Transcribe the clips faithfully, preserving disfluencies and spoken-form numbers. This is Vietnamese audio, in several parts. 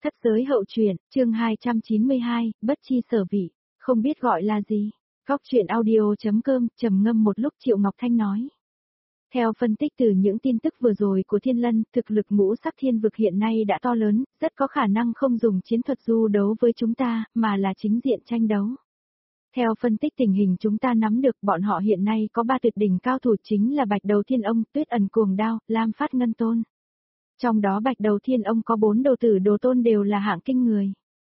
Thất giới hậu truyện, chương hai trăm chín mươi hai, bất chi sở vị, không biết gọi là gì. Góc truyện audio.com, trầm ngâm một lúc Triệu Ngọc Thanh nói. Theo phân tích từ những tin tức vừa rồi của Thiên Lân, thực lực ngũ sắc thiên vực hiện nay đã to lớn, rất có khả năng không dùng chiến thuật du đấu với chúng ta, mà là chính diện tranh đấu. Theo phân tích tình hình chúng ta nắm được, bọn họ hiện nay có ba tuyệt đỉnh cao thủ chính là Bạch Đầu Thiên Ông, Tuyết Ẩn Cuồng Đao, Lam Phát Ngân Tôn. Trong đó Bạch Đầu Thiên Ông có bốn đồ tử đồ tôn đều là hạng kinh người.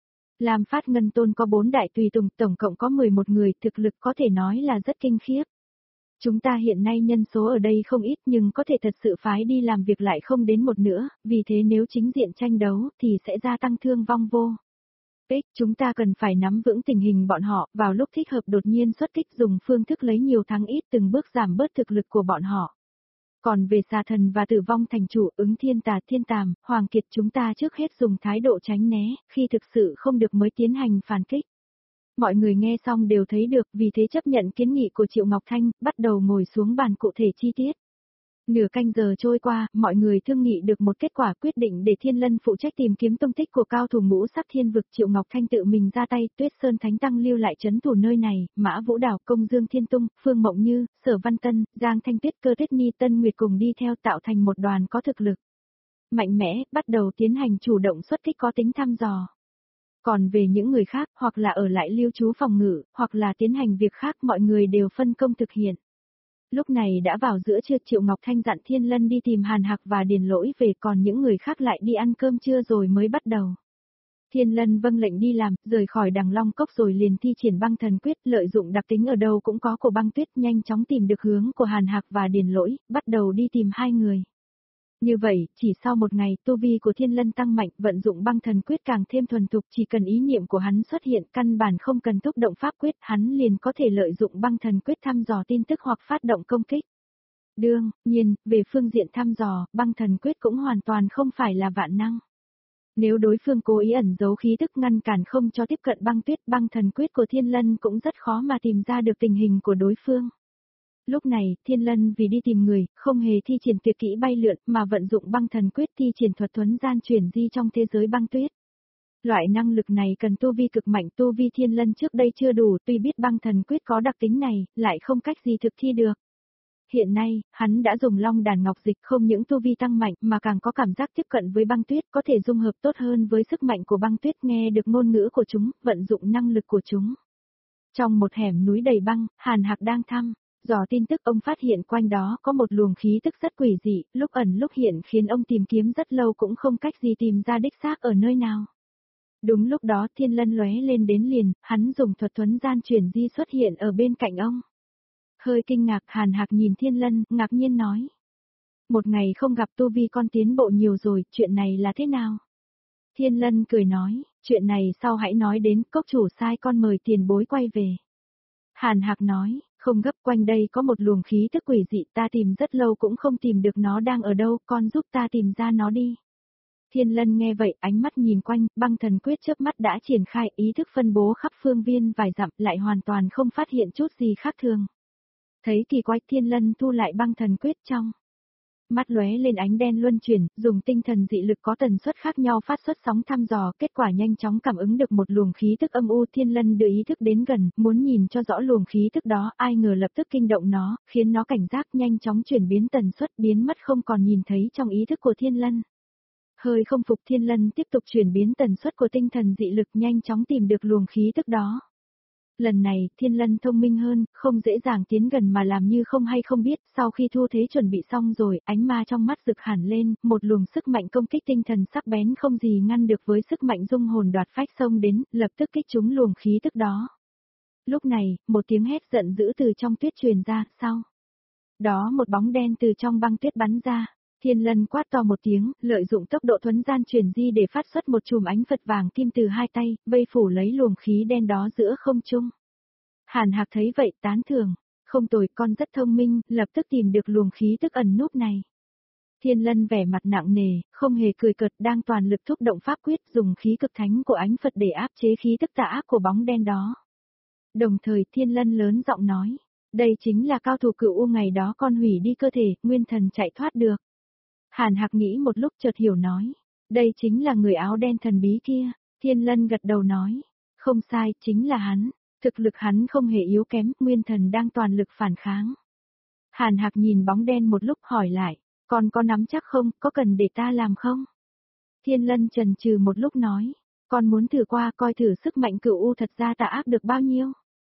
Lam Phát Ngân Tôn có bốn đại tùy tùng, tổng cộng có mười một người, thực lực có thể nói là rất kinh khiếp. Chúng ta hiện nay nhân số ở đây không ít nhưng có thể thật sự phái đi làm việc lại không đến một nữa, vì thế nếu chính diện tranh đấu thì sẽ gia tăng thương vong vô. Ích, chúng ta cần phải nắm vững tình hình bọn họ, vào lúc thích hợp đột nhiên xuất kích dùng phương thức lấy nhiều thắng ít từng bước giảm bớt thực lực của bọn họ. Còn về xà thần và tử vong thành chủ ứng thiên tà thiên tàm, hoàng kiệt chúng ta trước hết dùng thái độ tránh né, khi thực sự không được mới tiến hành phản kích. Mọi người nghe xong đều thấy được, vì thế chấp nhận kiến nghị của Triệu Ngọc Thanh, bắt đầu ngồi xuống bàn cụ thể chi tiết. Nửa canh giờ trôi qua, mọi người thương nghị được một kết quả quyết định để Thiên Lân phụ trách tìm kiếm tung tích của cao thủ ngũ sắc thiên vực. Triệu Ngọc Thanh tự mình ra tay, Tuyết Sơn Thánh Tăng lưu lại trấn thủ nơi này, Mã Vũ Đảo, Công Dương Thiên Tung, Phương Mộng Như, Sở Văn Tân, Giang Thanh Tuyết, Cơ Tuyết Ni, Tân Nguyệt cùng đi theo tạo thành một đoàn có thực lực mạnh mẽ, bắt đầu tiến hành chủ động xuất kích có tính thăm dò. Còn về những người khác, hoặc là ở lại lưu trú phòng ngự, hoặc là tiến hành việc khác, mọi người đều phân công thực hiện. Lúc này đã vào giữa trưa, Triệu Ngọc Thanh dặn Thiên Lân đi tìm Hàn Hạc và Điền Lỗi về, còn những người khác lại đi ăn cơm trưa rồi mới bắt đầu. Thiên Lân vâng lệnh đi làm, rời khỏi Đằng Long Cốc rồi liền thi triển băng thần quyết, lợi dụng đặc tính ở đâu cũng có của băng tuyết, nhanh chóng tìm được hướng của Hàn Hạc và Điền Lỗi, bắt đầu đi tìm hai người. Như vậy, chỉ sau một ngày, tu vi của Thiên Lân tăng mạnh, vận dụng băng thần quyết càng thêm thuần thục, chỉ cần ý niệm của hắn xuất hiện, căn bản không cần thúc động pháp quyết, hắn liền có thể lợi dụng băng thần quyết thăm dò tin tức hoặc phát động công kích. Đương nhiên, về phương diện thăm dò, băng thần quyết cũng hoàn toàn không phải là vạn năng. Nếu đối phương cố ý ẩn giấu khí tức ngăn cản không cho tiếp cận băng tuyết, băng thần quyết của Thiên Lân cũng rất khó mà tìm ra được tình hình của đối phương. Lúc này, Thiên Lân vì đi tìm người, không hề thi triển tuyệt kỹ bay lượn mà vận dụng băng thần quyết thi triển thuật thuấn gian chuyển di trong thế giới băng tuyết. Loại năng lực này cần tu vi cực mạnh, tu vi Thiên Lân trước đây chưa đủ, tuy biết băng thần quyết có đặc tính này, lại không cách gì thực thi được. Hiện nay, hắn đã dùng Long Đàn Ngọc Dịch, không những tu vi tăng mạnh mà càng có cảm giác tiếp cận với băng tuyết, có thể dung hợp tốt hơn với sức mạnh của băng tuyết, nghe được ngôn ngữ của chúng, vận dụng năng lực của chúng. Trong một hẻm núi đầy băng, Hàn Hạc đang thăm dò tin tức, ông phát hiện quanh đó có một luồng khí tức rất quỷ dị, lúc ẩn lúc hiện khiến ông tìm kiếm rất lâu cũng không cách gì tìm ra đích xác ở nơi nào. Đúng lúc đó Thiên Lân lóe lên đến liền, hắn dùng thuật thuấn gian chuyển di xuất hiện ở bên cạnh ông. Hơi kinh ngạc, Hàn Hạc nhìn Thiên Lân, ngạc nhiên nói. Một ngày không gặp tu vi con tiến bộ nhiều rồi, chuyện này là thế nào? Thiên Lân cười nói, chuyện này sau hãy nói đến, cốc chủ sai con mời tiền bối quay về. Hàn Hạc nói, không gấp, quanh đây có một luồng khí tức quỷ dị, ta tìm rất lâu cũng không tìm được nó đang ở đâu, con giúp ta tìm ra nó đi. Thiên Lân nghe vậy, ánh mắt nhìn quanh, băng thần quyết chớp mắt đã triển khai, ý thức phân bố khắp phương viên vài dặm, lại hoàn toàn không phát hiện chút gì khác thường. Thấy kỳ quái, Thiên Lân thu lại băng thần quyết trong mắt lóe lên ánh đen luân chuyển, dùng tinh thần dị lực có tần suất khác nhau phát xuất sóng thăm dò, kết quả nhanh chóng cảm ứng được một luồng khí tức âm u. Thiên Lân đưa ý thức đến gần, muốn nhìn cho rõ luồng khí tức đó, ai ngờ lập tức kinh động nó, khiến nó cảnh giác, nhanh chóng chuyển biến tần suất, biến mất không còn nhìn thấy trong ý thức của Thiên Lân. Hơi không phục, Thiên Lân tiếp tục chuyển biến tần suất của tinh thần dị lực, nhanh chóng tìm được luồng khí tức đó. Lần này, Thiên Lân thông minh hơn, không dễ dàng tiến gần mà làm như không hay không biết, sau khi thu thế chuẩn bị xong rồi, ánh ma trong mắt rực hẳn lên, một luồng sức mạnh công kích tinh thần sắc bén không gì ngăn được với sức mạnh dung hồn đoạt phách xông đến, lập tức kích trúng luồng khí tức đó. Lúc này, một tiếng hét giận dữ từ trong tuyết truyền ra, sau đó một bóng đen từ trong băng tuyết bắn ra. Thiên Lân quát to một tiếng, lợi dụng tốc độ thuấn gian chuyển di để phát xuất một chùm ánh Phật vàng kim từ hai tay, vây phủ lấy luồng khí đen đó giữa không trung. Hàn Hạc thấy vậy tán thưởng, không tồi, con rất thông minh, lập tức tìm được luồng khí tức ẩn núp này. Thiên Lân vẻ mặt nặng nề, không hề cười cợt, đang toàn lực thúc động pháp quyết, dùng khí cực thánh của ánh Phật để áp chế khí tức tà ác của bóng đen đó. Đồng thời Thiên Lân lớn giọng nói, đây chính là cao thủ cựu u ngày đó con hủy đi cơ thể, nguyên thần chạy thoát được. Hàn Hạc nghĩ một lúc chợt hiểu nói, Đây chính là người áo đen thần bí kia, Thiên Lân gật đầu nói. Không sai, chính là hắn, thực lực hắn không hề yếu kém, nguyên thần đang toàn lực phản kháng. Hàn Hạc nhìn bóng đen một lúc hỏi lại, còn có nắm chắc không, có cần để ta làm không? Thiên Lân chần chừ một lúc nói, con muốn thử qua coi thử sức mạnh cửu u thật ra tà ác được bao nhiêu.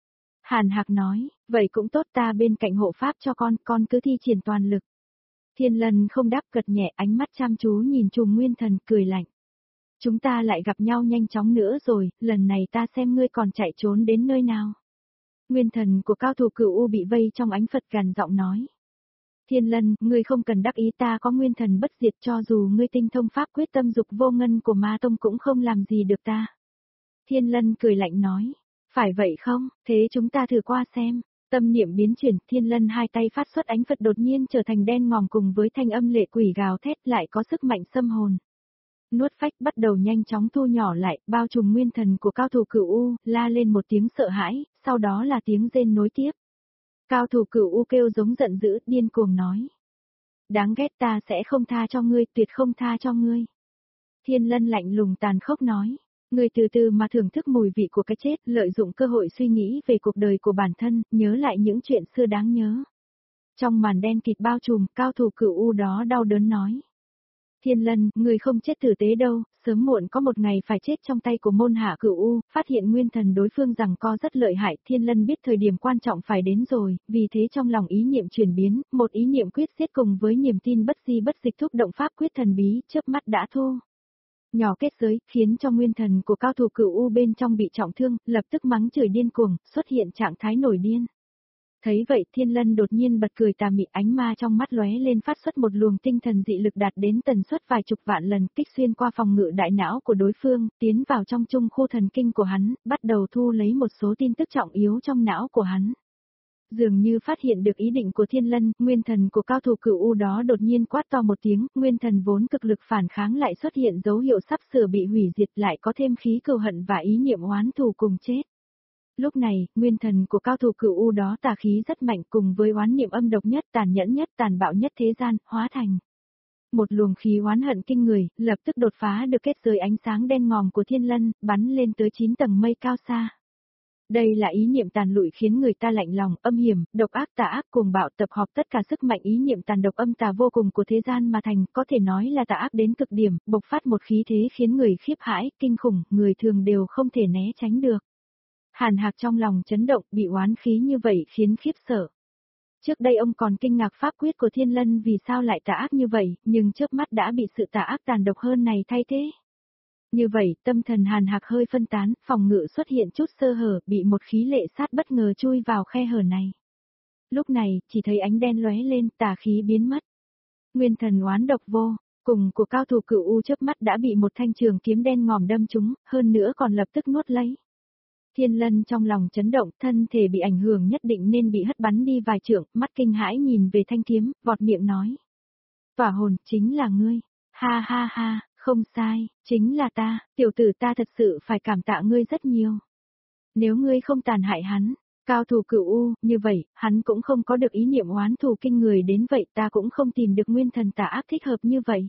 Hàn Hạc nói, vậy cũng tốt, ta bên cạnh hộ pháp cho con, con cứ thi triển toàn lực. Thiên Lân không đáp, gật nhẹ, ánh mắt chăm chú nhìn trùm nguyên thần, cười lạnh. Chúng ta lại gặp nhau nhanh chóng nữa rồi, lần này ta xem ngươi còn chạy trốn đến nơi nào. Nguyên thần của cao thủ cửu u bị vây trong ánh Phật gằn giọng nói. Thiên Lân, ngươi không cần đắc ý, ta có nguyên thần bất diệt, cho dù ngươi tinh thông pháp quyết tâm dục vô ngân của ma tông cũng không làm gì được ta. Thiên Lân cười lạnh nói, phải vậy không, thế chúng ta thử qua xem. Tâm niệm biến chuyển, Thiên Lân hai tay phát xuất ánh Phật đột nhiên trở thành đen ngòm cùng với thanh âm lệ quỷ gào thét lại có sức mạnh xâm hồn. Nuốt phách bắt đầu nhanh chóng thu nhỏ lại, bao trùm nguyên thần của cao thủ cửu u, la lên một tiếng sợ hãi, sau đó là tiếng rên nối tiếp. Cao thủ cửu u kêu giống giận dữ, điên cuồng nói. Đáng ghét, ta sẽ không tha cho ngươi, tuyệt không tha cho ngươi. Thiên Lân lạnh lùng tàn khốc nói. Ngươi từ từ mà thưởng thức mùi vị của cái chết, lợi dụng cơ hội suy nghĩ về cuộc đời của bản thân, nhớ lại những chuyện xưa đáng nhớ. Trong màn đen kịt bao trùm, cao thủ cửu u đó đau đớn nói. Thiên Lân, ngươi không chết tử tế đâu, sớm muộn có một ngày phải chết trong tay của môn hạ cửu u, phát hiện nguyên thần đối phương rằng co rất lợi hại. Thiên Lân biết thời điểm quan trọng phải đến rồi, vì thế trong lòng ý niệm chuyển biến, một ý niệm quyết xiết cùng với niềm tin bất di bất dịch thúc động pháp quyết thần bí, chớp mắt đã thu. Nhỏ kết giới, khiến cho nguyên thần của cao thủ cửu u bên trong bị trọng thương, lập tức mắng chửi điên cuồng, xuất hiện trạng thái nổi điên. Thấy vậy, Thiên Lân đột nhiên bật cười tà mị, ánh ma trong mắt lóe lên phát xuất một luồng tinh thần dị lực đạt đến tần suất vài chục vạn lần, kích xuyên qua phòng ngự đại não của đối phương, tiến vào trong trung khu thần kinh của hắn, bắt đầu thu lấy một số tin tức trọng yếu trong não của hắn. Dường như phát hiện được ý định của Thiên Lân, nguyên thần của cao thủ cửu u đó đột nhiên quát to một tiếng, nguyên thần vốn cực lực phản kháng lại xuất hiện dấu hiệu sắp sửa bị hủy diệt, lại có thêm khí cừu hận và ý niệm oán thù cùng chết. Lúc này, nguyên thần của cao thủ cửu u đó tà khí rất mạnh cùng với oán niệm âm độc nhất, tàn nhẫn nhất, tàn bạo nhất thế gian, hóa thành một luồng khí oán hận kinh người, lập tức đột phá được kết giới ánh sáng đen ngòm của Thiên Lân, bắn lên tới chín tầng mây cao xa. Đây là ý niệm tàn lụi khiến người ta lạnh lòng, âm hiểm, độc ác, tà ác, cuồng bạo, tập hợp tất cả sức mạnh ý niệm tàn độc âm tà vô cùng của thế gian mà thành, có thể nói là tà ác đến cực điểm, bộc phát một khí thế khiến người khiếp hãi, kinh khủng, người thường đều không thể né tránh được. Hàn Hạc trong lòng chấn động, bị oán khí như vậy khiến khiếp sợ. Trước đây ông còn kinh ngạc pháp quyết của Thiên Lân vì sao lại tà ác như vậy, nhưng chớp mắt đã bị sự tà ác tàn độc hơn này thay thế. Như vậy, tâm thần Hàn Hạc hơi phân tán, phòng ngự xuất hiện chút sơ hở, bị một khí lệ sát bất ngờ chui vào khe hở này. Lúc này, chỉ thấy ánh đen lóe lên, tà khí biến mất. Nguyên thần oán độc vô, cùng của cao thủ cửu u chớp mắt đã bị một thanh trường kiếm đen ngòm đâm trúng, hơn nữa còn lập tức nuốt lấy. Thiên Lân trong lòng chấn động, thân thể bị ảnh hưởng nhất định nên bị hất bắn đi vài trượng, mắt kinh hãi nhìn về thanh kiếm, vọt miệng nói. Tỏa hồn, chính là ngươi. Ha ha ha, không sai, chính là ta, tiểu tử ta thật sự phải cảm tạ ngươi rất nhiều. Nếu ngươi không tàn hại hắn, cao thủ cửu u, như vậy, hắn cũng không có được ý niệm oán thù kinh người đến vậy, ta cũng không tìm được nguyên thần tà ác thích hợp như vậy.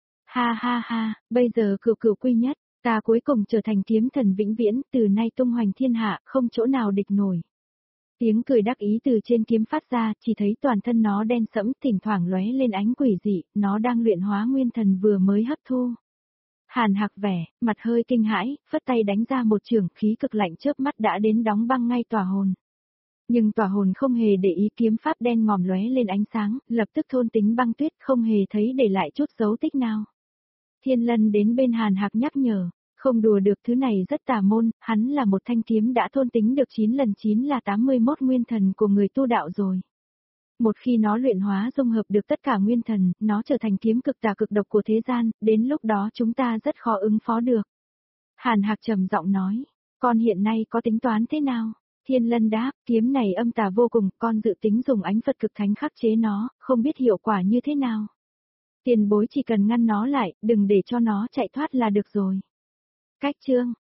Ha ha ha, bây giờ cửu cửu quy nhất. Ta cuối cùng trở thành kiếm thần vĩnh viễn, từ nay tung hoành thiên hạ, không chỗ nào địch nổi. Tiếng cười đắc ý từ trên kiếm phát ra, chỉ thấy toàn thân nó đen sẫm, thỉnh thoảng lóe lên ánh quỷ dị, nó đang luyện hóa nguyên thần vừa mới hấp thu. Hàn Hạc vẻ, mặt hơi kinh hãi, phất tay đánh ra một trường, khí cực lạnh chớp mắt đã đến đóng băng ngay tỏa hồn. Nhưng tỏa hồn không hề để ý, kiếm pháp đen ngòm lóe lên ánh sáng, lập tức thôn tính băng tuyết, không hề thấy để lại chút dấu tích nào. Thiên Lân đến bên Hàn Hạc nhắc nhở, không đùa được, thứ này rất tà môn, hắn là một thanh kiếm đã thôn tính được chín lần chín là tám mươi mốt nguyên thần của người tu đạo rồi. Một khi nó luyện hóa dung hợp được tất cả nguyên thần, nó trở thành kiếm cực tà cực độc của thế gian, đến lúc đó chúng ta rất khó ứng phó được. Hàn Hạc trầm giọng nói, con hiện nay có tính toán thế nào? Thiên Lân đáp, kiếm này âm tà vô cùng, con dự tính dùng ánh Phật cực thánh khắc chế nó, không biết hiệu quả như thế nào. Tiền bối chỉ cần ngăn nó lại, đừng để cho nó chạy thoát là được rồi. Cách chương